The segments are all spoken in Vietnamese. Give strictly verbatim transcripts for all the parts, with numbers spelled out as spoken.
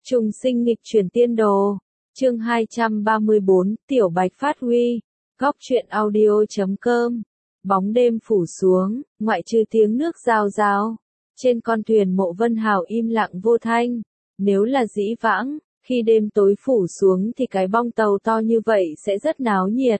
Trùng sinh nghịch chuyển tiên đồ. Chương hai trăm ba mươi bốn, Tiểu Bạch phát huy. Góc truyện audio chấm com. Bóng đêm phủ xuống, ngoại trừ tiếng nước rào rào. Trên con thuyền Mộ Vân Hào im lặng vô thanh. Nếu là dĩ vãng, khi đêm tối phủ xuống thì cái bong tàu to như vậy sẽ rất náo nhiệt.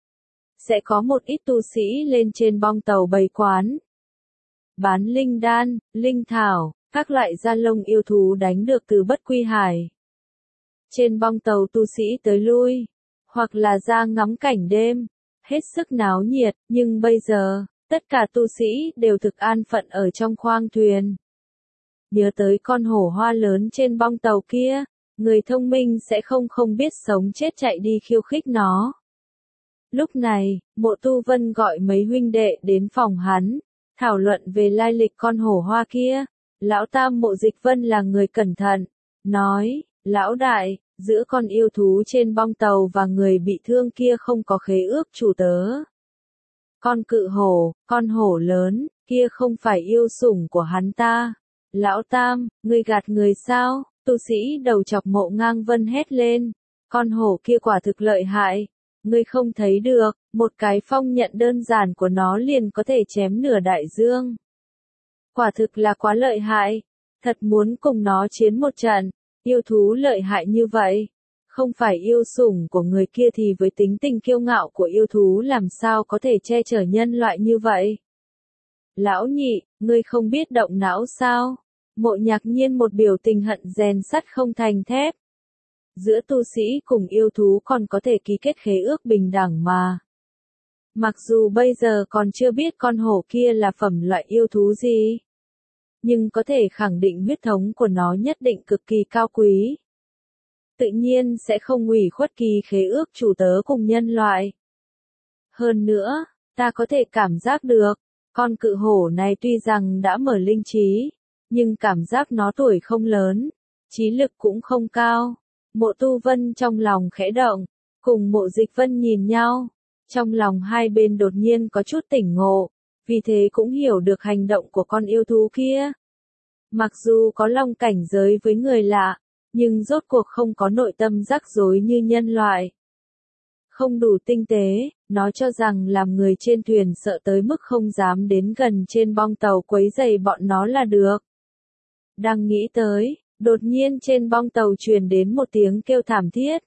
Sẽ có một ít tu sĩ lên trên bong tàu bày quán. Bán linh đan, linh thảo, các loại da lông yêu thú đánh được từ Bất Quy Hải. Trên bong tàu tu sĩ tới lui, hoặc là ra ngắm cảnh đêm, hết sức náo nhiệt, nhưng bây giờ, tất cả tu sĩ đều thực an phận ở trong khoang thuyền. Nhớ tới con hổ hoa lớn trên bong tàu kia, người thông minh sẽ không không biết sống chết chạy đi khiêu khích nó. Lúc này, Mộ Tu Vân gọi mấy huynh đệ đến phòng hắn, thảo luận về lai lịch con hổ hoa kia. Lão Tam Mộ Dịch Vân là người cẩn thận, nói, lão đại, giữa con yêu thú trên bong tàu và người bị thương kia không có khế ước chủ tớ. Con cự hổ, con hổ lớn, kia không phải yêu sủng của hắn ta. Lão Tam, ngươi gạt người sao? Tu sĩ đầu chọc Mộ Ngang Vân hét lên, con hổ kia quả thực lợi hại. Ngươi không thấy được, một cái phong nhận đơn giản của nó liền có thể chém nửa đại dương. Quả thực là quá lợi hại, thật muốn cùng nó chiến một trận, yêu thú lợi hại như vậy, không phải yêu sủng của người kia thì với tính tình kiêu ngạo của yêu thú làm sao có thể che chở nhân loại như vậy. Lão nhị, ngươi không biết động não sao? Mộ Nhạc Nhiên một biểu tình hận rèn sắt không thành thép. Giữa tu sĩ cùng yêu thú còn có thể ký kết khế ước bình đẳng mà. Mặc dù bây giờ còn chưa biết con hổ kia là phẩm loại yêu thú gì, nhưng có thể khẳng định huyết thống của nó nhất định cực kỳ cao quý. Tự nhiên sẽ không hủy khuất kỳ khế ước chủ tớ cùng nhân loại. Hơn nữa, ta có thể cảm giác được, con cự hổ này tuy rằng đã mở linh trí, nhưng cảm giác nó tuổi không lớn, trí lực cũng không cao. Mộ Tu Vân trong lòng khẽ động, cùng Mộ Dịch Vân nhìn nhau, trong lòng hai bên đột nhiên có chút tỉnh ngộ, vì thế cũng hiểu được hành động của con yêu thú kia. Mặc dù có long cảnh giới với người lạ, nhưng rốt cuộc không có nội tâm rắc rối như nhân loại. Không đủ tinh tế, nó cho rằng làm người trên thuyền sợ tới mức không dám đến gần trên bong tàu quấy rầy bọn nó là được. Đang nghĩ tới, đột nhiên trên bong tàu truyền đến một tiếng kêu thảm thiết.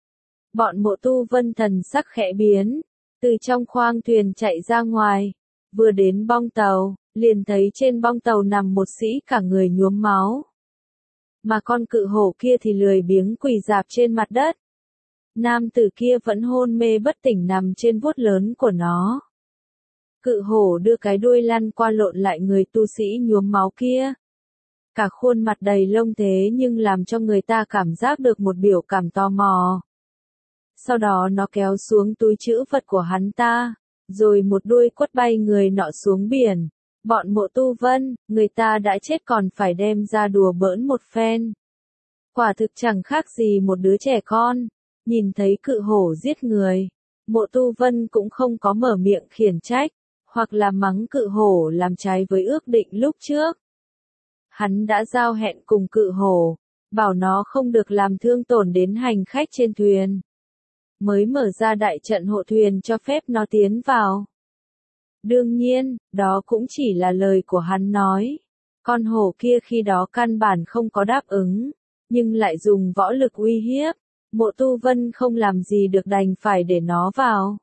Bọn Mộ Tu Vân thần sắc khẽ biến, từ trong khoang thuyền chạy ra ngoài, vừa đến bong tàu, liền thấy trên bong tàu nằm một sĩ cả người nhuốm máu. Mà con cự hổ kia thì lười biếng quỳ rạp trên mặt đất. Nam tử kia vẫn hôn mê bất tỉnh nằm trên vuốt lớn của nó. Cự hổ đưa cái đuôi lăn qua lộn lại người tu sĩ nhuốm máu kia. Cả khuôn mặt đầy lông thế nhưng làm cho người ta cảm giác được một biểu cảm tò mò. Sau đó nó kéo xuống túi trữ vật của hắn ta, rồi một đuôi quất bay người nọ xuống biển. Bọn Mộ Tu Vân, người ta đã chết còn phải đem ra đùa bỡn một phen. Quả thực chẳng khác gì một đứa trẻ con, nhìn thấy cự hổ giết người. Mộ Tu Vân cũng không có mở miệng khiển trách, hoặc là mắng cự hổ làm trái với ước định lúc trước. Hắn đã giao hẹn cùng cự hổ, bảo nó không được làm thương tổn đến hành khách trên thuyền. Mới mở ra đại trận hộ thuyền cho phép nó tiến vào. Đương nhiên, đó cũng chỉ là lời của hắn nói. Con hổ kia khi đó căn bản không có đáp ứng, nhưng lại dùng võ lực uy hiếp. Mộ Tu Vân không làm gì được đành phải để nó vào.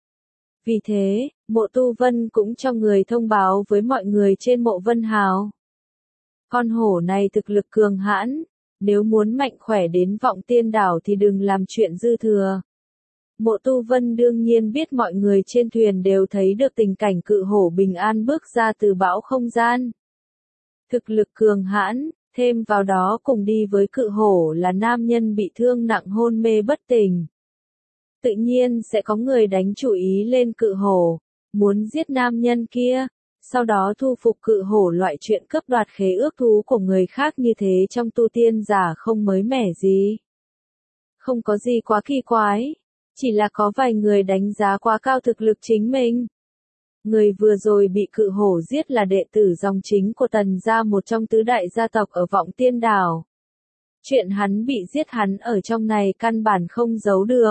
Vì thế, Mộ Tu Vân cũng cho người thông báo với mọi người trên Mộ Vân Hào. Con hổ này thực lực cường hãn, nếu muốn mạnh khỏe đến Vọng Tiên Đảo thì đừng làm chuyện dư thừa. Mộ Tu Vân đương nhiên biết mọi người trên thuyền đều thấy được tình cảnh cự hổ bình an bước ra từ bão không gian. Thực lực cường hãn, thêm vào đó cùng đi với cự hổ là nam nhân bị thương nặng hôn mê bất tỉnh. Tự nhiên sẽ có người đánh chủ ý lên cự hổ, muốn giết nam nhân kia, sau đó thu phục cự hổ. Loại chuyện cướp đoạt khế ước thú của người khác như thế trong tu tiên giả không mới mẻ gì. Không có gì quá kỳ quái. Chỉ là có vài người đánh giá quá cao thực lực chính mình. Người vừa rồi bị cự hổ giết là đệ tử dòng chính của Tần gia, một trong tứ đại gia tộc ở Vọng Tiên Đảo. Chuyện hắn bị giết hắn ở trong này căn bản không giấu được.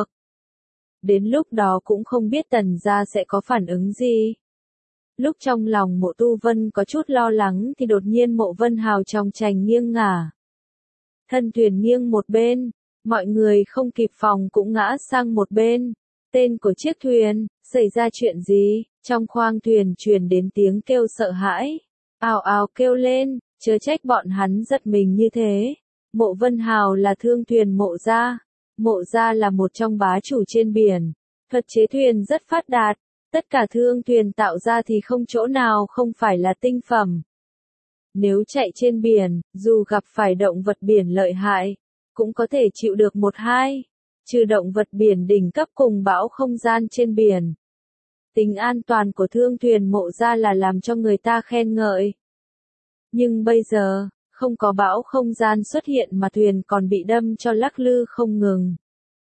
Đến lúc đó cũng không biết Tần gia sẽ có phản ứng gì. Lúc trong lòng Mộ Tu Vân có chút lo lắng thì đột nhiên Mộ Vân Hào trong chành nghiêng ngả. Thân thuyền nghiêng một bên, mọi người không kịp phòng cũng ngã sang một bên. Tên của chiếc thuyền, xảy ra chuyện gì? Trong khoang thuyền truyền đến tiếng kêu sợ hãi. Ào ào kêu lên, chớ trách bọn hắn giật mình như thế. Mộ Vân Hào là thương thuyền Mộ gia. Mộ gia là một trong bá chủ trên biển. Thuật chế thuyền rất phát đạt. Tất cả thương thuyền tạo ra thì không chỗ nào không phải là tinh phẩm. Nếu chạy trên biển, dù gặp phải động vật biển lợi hại, cũng có thể chịu được một hai. Trừ động vật biển đỉnh cấp cùng bão không gian trên biển. Tính an toàn của thương thuyền Mộ gia là làm cho người ta khen ngợi. Nhưng bây giờ, không có bão không gian xuất hiện mà thuyền còn bị đâm cho lắc lư không ngừng.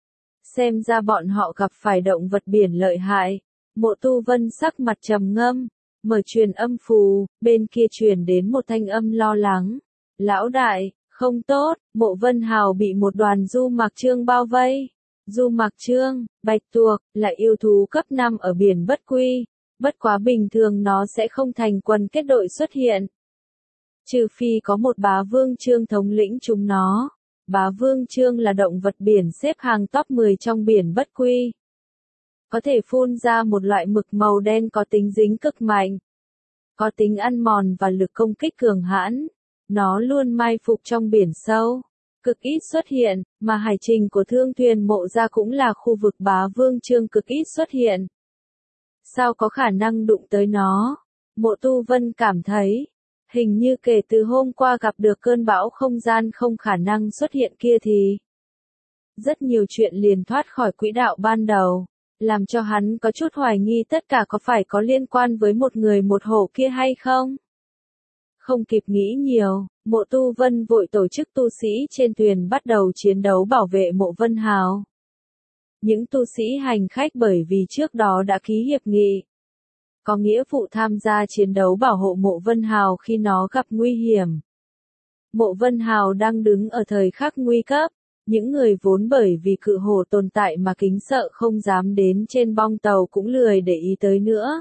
Xem ra bọn họ gặp phải động vật biển lợi hại. Mộ Tu Vân sắc mặt trầm ngâm, mở truyền âm phù, bên kia truyền đến một thanh âm lo lắng. Lão đại, không tốt, Mộ Vân Hào bị một đoàn du mặc trương bao vây. Du mặc trương, bạch tuộc, là yêu thú cấp năm ở biển bất quy. Bất quá bình thường nó sẽ không thành quần kết đội xuất hiện. Trừ phi có một bá vương trương thống lĩnh chúng nó. Bá vương trương là động vật biển xếp hàng top mười trong biển bất quy. Có thể phun ra một loại mực màu đen có tính dính cực mạnh. Có tính ăn mòn và lực công kích cường hãn. Nó luôn mai phục trong biển sâu. Cực ít xuất hiện, mà hải trình của thương thuyền Mộ gia cũng là khu vực bá vương trương cực ít xuất hiện. Sao có khả năng đụng tới nó? Mộ Tu Vân cảm thấy, hình như kể từ hôm qua gặp được cơn bão không gian không khả năng xuất hiện kia thì rất nhiều chuyện liền thoát khỏi quỹ đạo ban đầu, làm cho hắn có chút hoài nghi tất cả có phải có liên quan với một người một hổ kia hay không. Không kịp nghĩ nhiều, Mộ Tu Vân vội tổ chức tu sĩ trên thuyền bắt đầu chiến đấu bảo vệ Mộ Vân Hào. Những tu sĩ hành khách bởi vì trước đó đã ký hiệp nghị, có nghĩa vụ tham gia chiến đấu bảo hộ Mộ Vân Hào khi nó gặp nguy hiểm. Mộ Vân Hào đang đứng ở thời khắc nguy cấp, những người vốn bởi vì cự hổ tồn tại mà kính sợ không dám đến trên bong tàu cũng lười để ý tới nữa.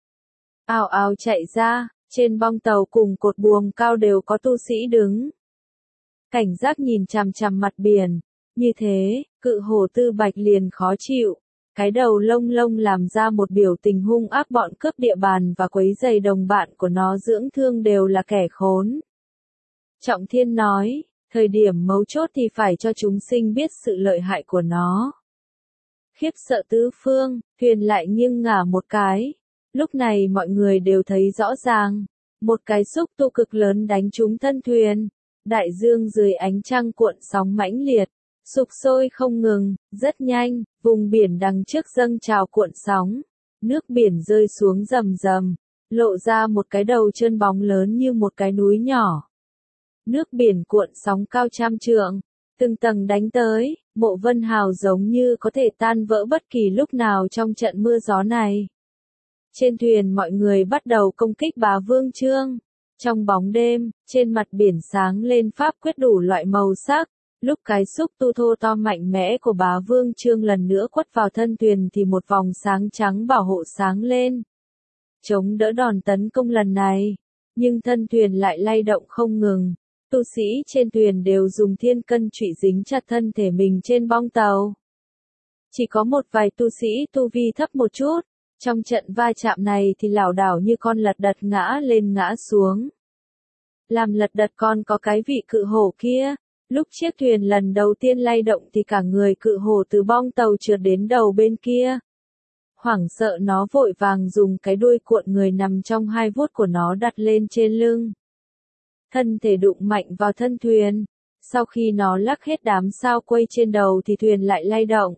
Ào ào chạy ra, trên bong tàu cùng cột buồm cao đều có tu sĩ đứng. Cảnh giác nhìn chằm chằm mặt biển, như thế, cự hổ Tư Bạch liền khó chịu. Cái đầu lông lông làm ra một biểu tình hung ác bọn cướp địa bàn và quấy rầy đồng bạn của nó dưỡng thương đều là kẻ khốn. Trọng Thiên nói, thời điểm mấu chốt thì phải cho chúng sinh biết sự lợi hại của nó. Khiếp sợ tứ phương, thuyền lại nghiêng ngả một cái. Lúc này mọi người đều thấy rõ ràng, một cái xúc tu cực lớn đánh trúng thân thuyền. Đại dương dưới ánh trăng cuộn sóng mãnh liệt, sục sôi không ngừng, rất nhanh, vùng biển đằng trước dâng trào cuộn sóng, nước biển rơi xuống rầm rầm, lộ ra một cái đầu chân bóng lớn như một cái núi nhỏ. Nước biển cuộn sóng cao trăm trượng, từng tầng đánh tới, Mộ Vân Hào giống như có thể tan vỡ bất kỳ lúc nào trong trận mưa gió này. Trên thuyền mọi người bắt đầu công kích bá vương trương. Trong bóng đêm, trên mặt biển sáng lên pháp quyết đủ loại màu sắc. Lúc cái xúc tu thô to mạnh mẽ của bá vương trương lần nữa quất vào thân thuyền thì một vòng sáng trắng bảo hộ sáng lên. Chống đỡ đòn tấn công lần này. Nhưng thân thuyền lại lay động không ngừng. Tu sĩ trên thuyền đều dùng thiên cân trụy dính chặt thân thể mình trên bong tàu. Chỉ có một vài tu sĩ tu vi thấp một chút. Trong trận va chạm này thì lảo đảo như con lật đật ngã lên ngã xuống. Làm lật đật con có cái vị cự hổ kia. Lúc chiếc thuyền lần đầu tiên lay động thì cả người cự hổ từ bong tàu trượt đến đầu bên kia. Hoảng sợ nó vội vàng dùng cái đuôi cuộn người nằm trong hai vuốt của nó đặt lên trên lưng. Thân thể đụng mạnh vào thân thuyền. Sau khi nó lắc hết đám sao quây trên đầu thì thuyền lại lay động.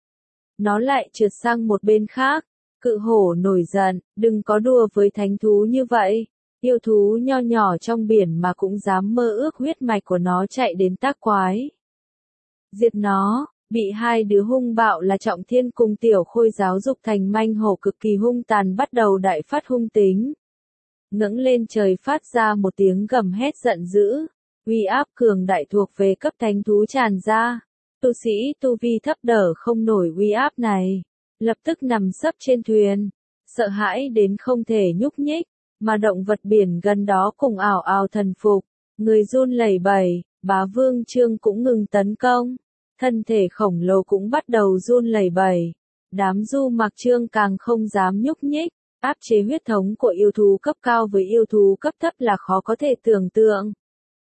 Nó lại trượt sang một bên khác. Cự hổ nổi giận, đừng có đùa với thánh thú như vậy. Yêu thú nho nhỏ trong biển mà cũng dám mơ ước huyết mạch của nó chạy đến tác quái. Diệt nó, bị hai đứa hung bạo là Trọng Thiên cùng Tiểu Khôi giáo dục thành manh hổ cực kỳ hung tàn bắt đầu đại phát hung tính. Ngẩng lên trời phát ra một tiếng gầm hét giận dữ. Uy áp cường đại thuộc về cấp thánh thú tràn ra. Tu sĩ tu vi thấp đỡ không nổi uy áp này, lập tức nằm sấp trên thuyền, sợ hãi đến không thể nhúc nhích, mà động vật biển gần đó cùng ảo ảo thần phục, người run lẩy bẩy, Bá Vương Trương cũng ngừng tấn công, thân thể khổng lồ cũng bắt đầu run lẩy bẩy, đám Du Mặc Trương càng không dám nhúc nhích, áp chế huyết thống của yêu thú cấp cao với yêu thú cấp thấp là khó có thể tưởng tượng.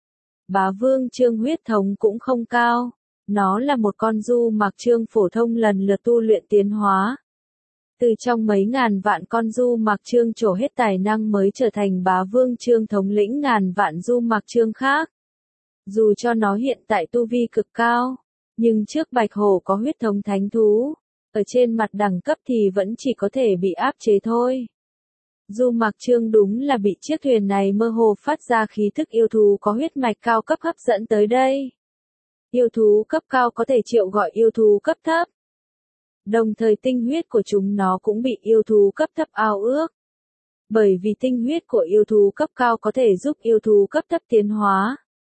Bá Vương Trương huyết thống cũng không cao. Nó là một con Du Mặc Trương phổ thông lần lượt tu luyện tiến hóa. Từ trong mấy ngàn vạn con Du Mặc Trương trổ hết tài năng mới trở thành Bá Vương Trương thống lĩnh ngàn vạn Du Mặc Trương khác. Dù cho nó hiện tại tu vi cực cao, nhưng trước Bạch Hổ có huyết thống thánh thú, ở trên mặt đẳng cấp thì vẫn chỉ có thể bị áp chế thôi. Du Mặc Trương đúng là bị chiếc thuyền này mơ hồ phát ra khí thức yêu thú có huyết mạch cao cấp hấp dẫn tới đây. Yêu thú cấp cao có thể triệu gọi yêu thú cấp thấp. Đồng thời tinh huyết của chúng nó cũng bị yêu thú cấp thấp ao ước. Bởi vì tinh huyết của yêu thú cấp cao có thể giúp yêu thú cấp thấp tiến hóa.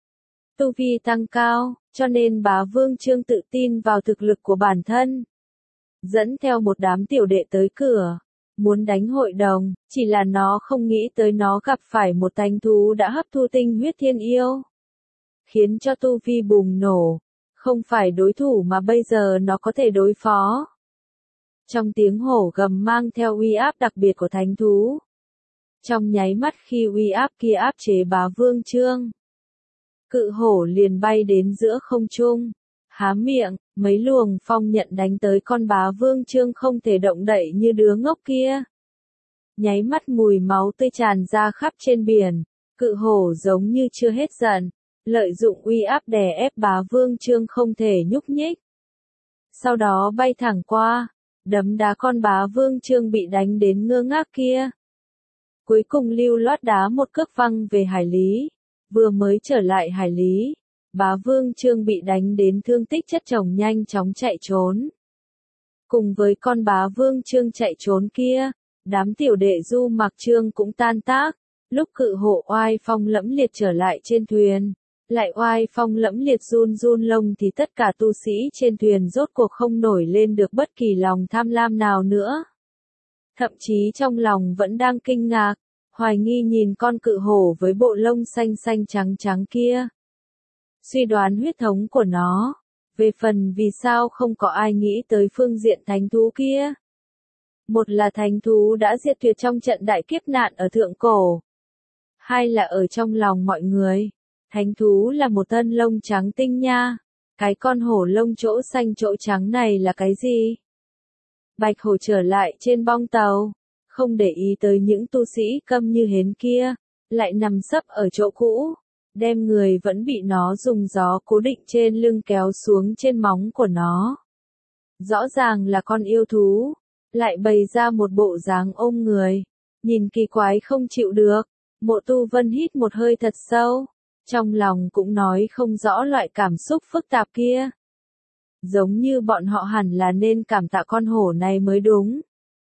Tu vi tăng cao, cho nên Bá Vương Trương tự tin vào thực lực của bản thân. Dẫn theo một đám tiểu đệ tới cửa, muốn đánh hội đồng, chỉ là nó không nghĩ tới nó gặp phải một thánh thú đã hấp thu tinh huyết thiên yêu. Khiến cho tu vi bùng nổ, không phải đối thủ mà bây giờ nó có thể đối phó. Trong tiếng hổ gầm mang theo uy áp đặc biệt của thánh thú. Trong nháy mắt khi uy áp kia áp chế Bá Vương Trương, cự hổ liền bay đến giữa không trung, há miệng, mấy luồng phong nhận đánh tới con Bá Vương Trương không thể động đậy như đứa ngốc kia. Nháy mắt mùi máu tươi tràn ra khắp trên biển, cự hổ giống như chưa hết giận. Lợi dụng uy áp đè ép Bá Vương Trương không thể nhúc nhích. Sau đó bay thẳng qua, đấm đá con Bá Vương Trương bị đánh đến ngơ ngác kia. Cuối cùng lưu loát đá một cước văng về hải lý. Vừa mới trở lại hải lý, Bá Vương Trương bị đánh đến thương tích chất chồng nhanh chóng chạy trốn. Cùng với con Bá Vương Trương chạy trốn kia, đám tiểu đệ Du Mặc Trương cũng tan tác. Lúc cự hổ oai phong lẫm liệt trở lại trên thuyền, lại oai phong lẫm liệt run run lông thì tất cả tu sĩ trên thuyền rốt cuộc không nổi lên được bất kỳ lòng tham lam nào nữa. Thậm chí trong lòng vẫn đang kinh ngạc, hoài nghi nhìn con cự hổ với bộ lông xanh xanh trắng trắng kia. Suy đoán huyết thống của nó, về phần vì sao không có ai nghĩ tới phương diện thánh thú kia. Một là thánh thú đã diệt tuyệt trong trận đại kiếp nạn ở thượng cổ. Hai là ở trong lòng mọi người. Thánh thú là một thân lông trắng tinh nha. Cái con hổ lông chỗ xanh chỗ trắng này là cái gì? Bạch Hổ trở lại trên bong tàu, không để ý tới những tu sĩ câm như hến kia, lại nằm sấp ở chỗ cũ, đem người vẫn bị nó dùng gió cố định trên lưng kéo xuống trên móng của nó. Rõ ràng là con yêu thú, lại bày ra một bộ dáng ôm người, nhìn kỳ quái không chịu được. Mộ Tu Vân hít một hơi thật sâu, trong lòng cũng nói không rõ loại cảm xúc phức tạp kia. Giống như bọn họ hẳn là nên cảm tạ con hổ này mới đúng.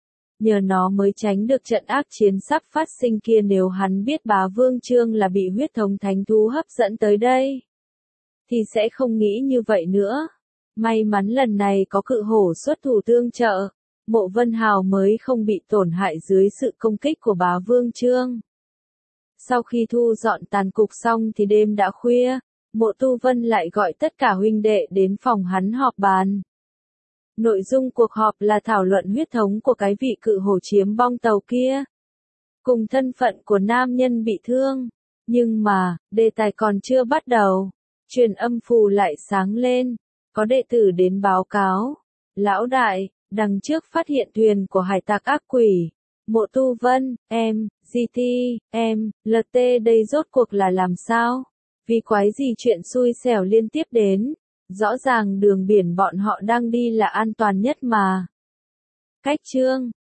Nhờ nó mới tránh được trận ác chiến sắp phát sinh kia, nếu hắn biết Bá Vương Trương là bị huyết thống thánh thú hấp dẫn tới đây, thì sẽ không nghĩ như vậy nữa. May mắn lần này có cự hổ xuất thủ tương trợ, Mộ Vân Hào mới không bị tổn hại dưới sự công kích của Bá Vương Trương. Sau khi thu dọn tàn cục xong thì đêm đã khuya, Mộ Tu Vân lại gọi tất cả huynh đệ đến phòng hắn họp bàn. Nội dung cuộc họp là thảo luận huyết thống của cái vị cự hổ chiếm bong tàu kia, cùng thân phận của nam nhân bị thương. Nhưng mà, đề tài còn chưa bắt đầu, truyền âm phù lại sáng lên, có đệ tử đến báo cáo. Lão đại, đằng trước phát hiện thuyền của hải tặc ác quỷ. Mộ Tu Vân, em, giê tê, em, lờ tê đây rốt cuộc là làm sao? Vì quái gì chuyện xui xẻo liên tiếp đến? Rõ ràng đường biển bọn họ đang đi là an toàn nhất mà. Cách chương